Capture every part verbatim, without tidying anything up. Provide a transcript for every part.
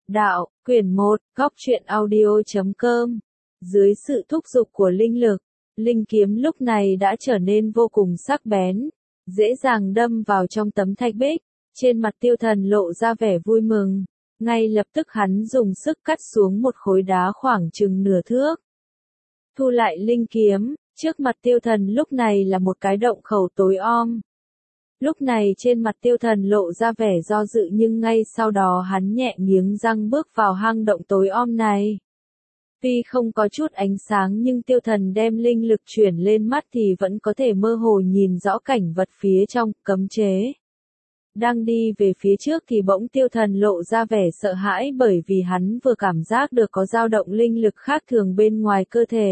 Đạo, quyển một, góc truyện audio chấm com. Dưới sự thúc giục của linh lực, linh kiếm lúc này đã trở nên vô cùng sắc bén, dễ dàng đâm vào trong tấm thạch bích. Trên mặt Tiêu Thần lộ ra vẻ vui mừng, ngay lập tức hắn dùng sức cắt xuống một khối đá khoảng chừng nửa thước. Thu lại linh kiếm, trước mặt Tiêu Thần lúc này là một cái động khẩu tối om. Lúc này trên mặt Tiêu Thần lộ ra vẻ do dự, nhưng ngay sau đó hắn nhẹ nghiến răng bước vào hang động tối om này. Tuy không có chút ánh sáng nhưng Tiêu Thần đem linh lực chuyển lên mắt thì vẫn có thể mơ hồ nhìn rõ cảnh vật phía trong cấm chế. Đang đi về phía trước thì bỗng Tiêu Thần lộ ra vẻ sợ hãi, bởi vì hắn vừa cảm giác được có dao động linh lực khác thường bên ngoài cơ thể.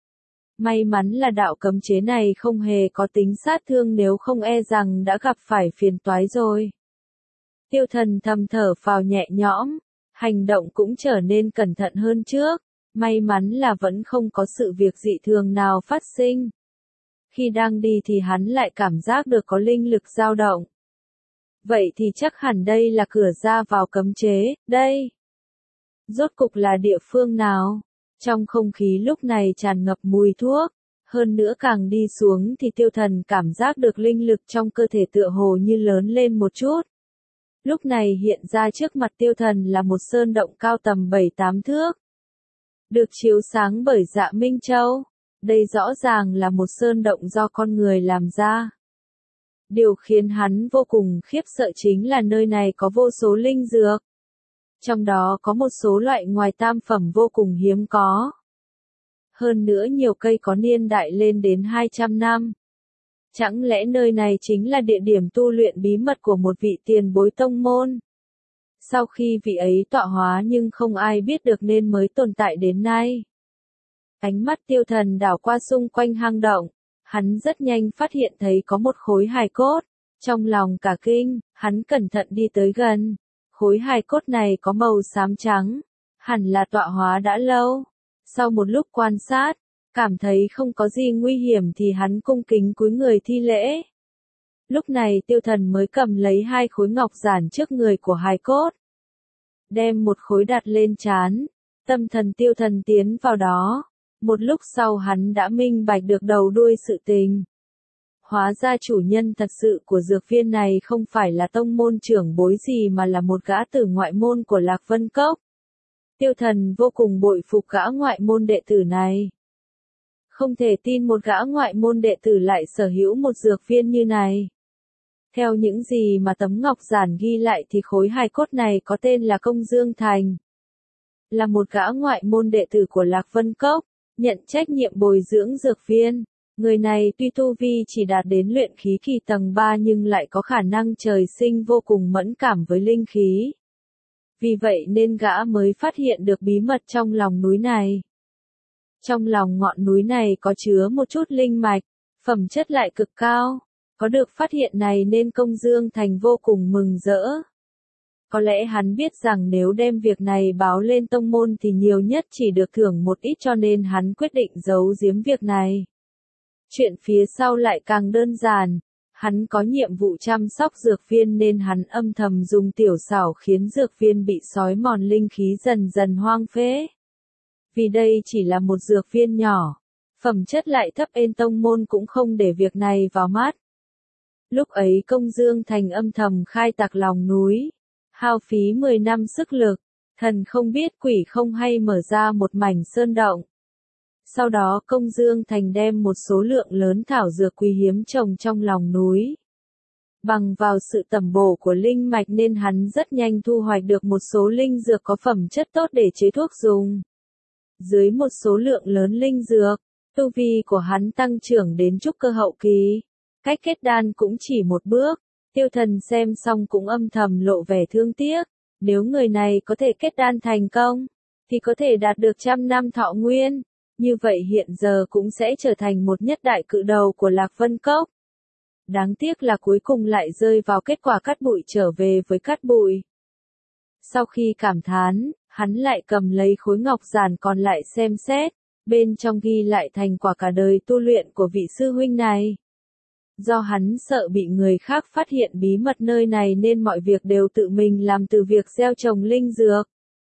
May mắn là đạo cấm chế này không hề có tính sát thương, nếu không e rằng đã gặp phải phiền toái rồi. Tiêu Thần thầm thở phào nhẹ nhõm, hành động cũng trở nên cẩn thận hơn trước, may mắn là vẫn không có sự việc dị thường nào phát sinh. Khi đang đi thì hắn lại cảm giác được có linh lực dao động. Vậy thì chắc hẳn đây là cửa ra vào cấm chế, đây. Rốt cục là địa phương nào? Trong không khí lúc này tràn ngập mùi thuốc, hơn nữa càng đi xuống thì Tiêu Thần cảm giác được linh lực trong cơ thể tựa hồ như lớn lên một chút. Lúc này hiện ra trước mặt Tiêu Thần là một sơn động cao tầm bảy tám thước. Được chiếu sáng bởi Dạ Minh Châu, đây rõ ràng là một sơn động do con người làm ra. Điều khiến hắn vô cùng khiếp sợ chính là nơi này có vô số linh dược. Trong đó có một số loại ngoài tam phẩm vô cùng hiếm có. Hơn nữa nhiều cây có niên đại lên đến hai trăm năm. Chẳng lẽ nơi này chính là địa điểm tu luyện bí mật của một vị tiền bối tông môn? Sau khi vị ấy tọa hóa nhưng không ai biết được nên mới tồn tại đến nay. Ánh mắt Tiêu Thần đảo qua xung quanh hang động, hắn rất nhanh phát hiện thấy có một khối hài cốt. Trong lòng cả kinh, hắn cẩn thận đi tới gần. Khối hài cốt này có màu xám trắng, hẳn là tọa hóa đã lâu. Sau một lúc quan sát, cảm thấy không có gì nguy hiểm thì hắn cung kính cúi người thi lễ. Lúc này Tiêu Thần mới cầm lấy hai khối ngọc giản trước người của hài cốt. Đem một khối đặt lên trán, tâm thần Tiêu Thần tiến vào đó. Một lúc sau hắn đã minh bạch được đầu đuôi sự tình. Hóa ra chủ nhân thật sự của dược viên này không phải là tông môn trưởng bối gì mà là một gã tử ngoại môn của Lạc Vân Cốc. Tiêu Thần vô cùng bội phục gã ngoại môn đệ tử này. Không thể tin một gã ngoại môn đệ tử lại sở hữu một dược viên như này. Theo những gì mà tấm ngọc giản ghi lại thì khối hài cốt này có tên là Công Dương Thành. Là một gã ngoại môn đệ tử của Lạc Vân Cốc, nhận trách nhiệm bồi dưỡng dược viên. Người này tuy tu vi chỉ đạt đến luyện khí kỳ tầng ba nhưng lại có khả năng trời sinh vô cùng mẫn cảm với linh khí. Vì vậy nên gã mới phát hiện được bí mật trong lòng núi này. Trong lòng ngọn núi này có chứa một chút linh mạch, phẩm chất lại cực cao. Có được phát hiện này nên Công Dương Thành vô cùng mừng rỡ. Có lẽ hắn biết rằng nếu đem việc này báo lên tông môn thì nhiều nhất chỉ được thưởng một ít, cho nên hắn quyết định giấu giếm việc này. Chuyện phía sau lại càng đơn giản, hắn có nhiệm vụ chăm sóc dược viên nên hắn âm thầm dùng tiểu xảo khiến dược viên bị xói mòn linh khí dần dần hoang phế. Vì đây chỉ là một dược viên nhỏ, phẩm chất lại thấp nên tông môn cũng không để việc này vào mắt. Lúc ấy Công Dương Thành âm thầm khai tạc lòng núi, hao phí mười năm sức lực, thần không biết quỷ không hay mở ra một mảnh sơn động. Sau đó Công Dương Thành đem một số lượng lớn thảo dược quý hiếm trồng trong lòng núi. Bằng vào sự tẩm bổ của linh mạch nên hắn rất nhanh thu hoạch được một số linh dược có phẩm chất tốt để chế thuốc dùng. Dưới một số lượng lớn linh dược, tu vi của hắn tăng trưởng đến trúc cơ hậu kỳ. Cách kết đan cũng chỉ một bước. Tiêu Thần xem xong cũng âm thầm lộ vẻ thương tiếc. Nếu người này có thể kết đan thành công, thì có thể đạt được trăm năm thọ nguyên. Như vậy hiện giờ cũng sẽ trở thành một nhất đại cự đầu của Lạc Vân Cốc. Đáng tiếc là cuối cùng lại rơi vào kết quả cát bụi trở về với cát bụi. Sau khi cảm thán, hắn lại cầm lấy khối ngọc giản còn lại xem xét. Bên trong ghi lại thành quả cả đời tu luyện của vị sư huynh này. Do hắn sợ bị người khác phát hiện bí mật nơi này nên mọi việc đều tự mình làm, từ việc gieo trồng linh dược,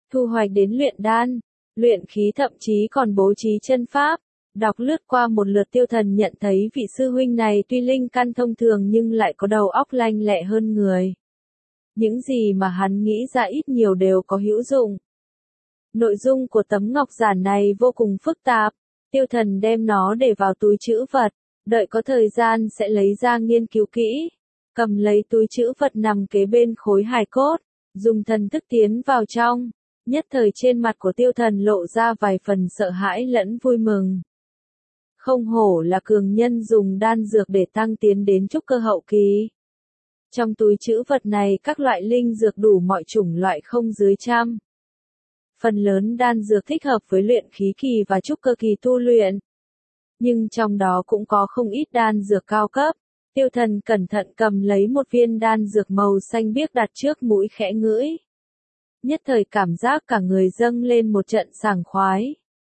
thu hoạch đến luyện đan, luyện khí thậm chí còn bố trí chân pháp. Đọc lướt qua một lượt Tiêu Thần nhận thấy vị sư huynh này tuy linh căn thông thường nhưng lại có đầu óc lanh lẹ hơn người. Những gì mà hắn nghĩ ra ít nhiều đều có hữu dụng. Nội dung của tấm ngọc giản này vô cùng phức tạp, Tiêu Thần đem nó để vào túi trữ vật, đợi có thời gian sẽ lấy ra nghiên cứu kỹ. Cầm lấy túi trữ vật nằm kế bên khối hài cốt, dùng thần thức tiến vào trong, nhất thời trên mặt của Tiêu Thần lộ ra vài phần sợ hãi lẫn vui mừng. Không hổ là cường nhân dùng đan dược để tăng tiến đến trúc cơ hậu kỳ. Trong túi trữ vật này các loại linh dược đủ mọi chủng loại không dưới trăm. Phần lớn đan dược thích hợp với luyện khí kỳ và trúc cơ kỳ tu luyện. Nhưng trong đó cũng có không ít đan dược cao cấp. Tiêu Thần cẩn thận cầm lấy một viên đan dược màu xanh biếc đặt trước mũi khẽ ngửi. Nhất thời cảm giác cả người dâng lên một trận sảng khoái.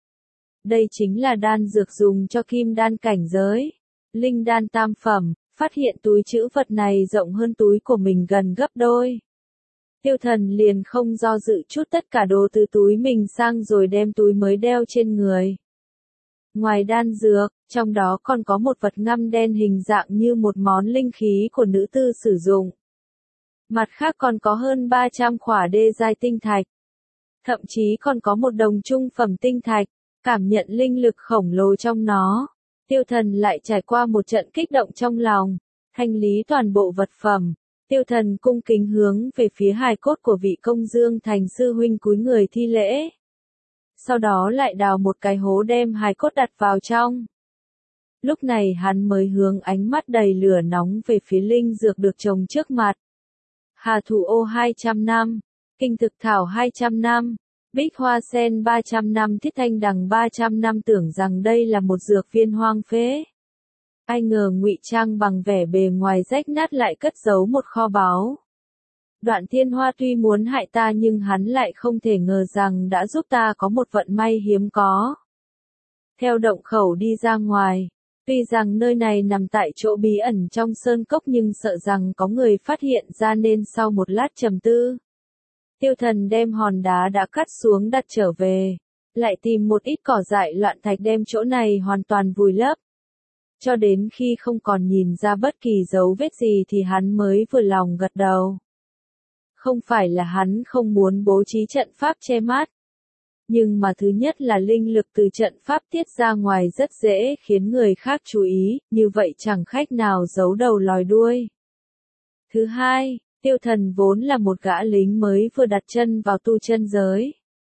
Đây chính là đan dược dùng cho kim đan cảnh giới. Linh đan tam phẩm, phát hiện túi trữ vật này rộng hơn túi của mình gần gấp đôi. Tiêu Thần liền không do dự chút tất cả đồ từ túi mình sang rồi đem túi mới đeo trên người. Ngoài đan dược, trong đó còn có một vật ngăm đen hình dạng như một món linh khí của nữ tư sử dụng. Mặt khác còn có hơn ba trăm khỏa đê giai tinh thạch. Thậm chí còn có một đồng trung phẩm tinh thạch, cảm nhận linh lực khổng lồ trong nó. Tiêu Thần lại trải qua một trận kích động trong lòng, thanh lý toàn bộ vật phẩm. Tiêu Thần cung kính hướng về phía hài cốt của vị Công Dương Thành sư huynh cúi người thi lễ. Sau đó lại đào một cái hố đem hài cốt đặt vào trong. Lúc này hắn mới hướng ánh mắt đầy lửa nóng về phía linh dược được trồng trước mặt. Hà thủ ô hai trăm năm, kinh thực thảo hai trăm năm, bích hoa sen ba trăm năm, thiết thanh đằng ba trăm năm, tưởng rằng đây là một dược viên hoang phế. Ai ngờ ngụy trang bằng vẻ bề ngoài rách nát lại cất giấu một kho báu. Đoạn Thiên Hoa tuy muốn hại ta nhưng hắn lại không thể ngờ rằng đã giúp ta có một vận may hiếm có. Theo động khẩu đi ra ngoài, tuy rằng nơi này nằm tại chỗ bí ẩn trong sơn cốc nhưng sợ rằng có người phát hiện ra nên sau một lát trầm tư. Tiêu Thần đem hòn đá đã cắt xuống đặt trở về, lại tìm một ít cỏ dại loạn thạch đem chỗ này hoàn toàn vùi lấp. Cho đến khi không còn nhìn ra bất kỳ dấu vết gì thì hắn mới vừa lòng gật đầu. Không phải là hắn không muốn bố trí trận pháp che mát. Nhưng mà thứ nhất là linh lực từ trận pháp tiết ra ngoài rất dễ khiến người khác chú ý, như vậy chẳng khách nào giấu đầu lòi đuôi. Thứ hai, Tiêu Thần vốn là một gã lính mới vừa đặt chân vào tu chân giới.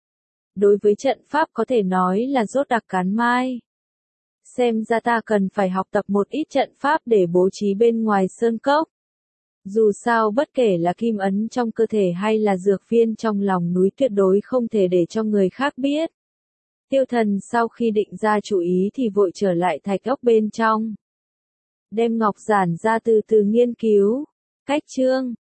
Đối với trận pháp có thể nói là rốt đặc cán mai. Xem ra ta cần phải học tập một ít trận pháp để bố trí bên ngoài sơn cốc. Dù sao bất kể là kim ấn trong cơ thể hay là dược viên trong lòng núi tuyệt đối không thể để cho người khác biết. Tiêu Thần sau khi định ra chủ ý thì vội trở lại thạch ốc bên trong. Đem ngọc giản ra từ từ nghiên cứu. Cách chương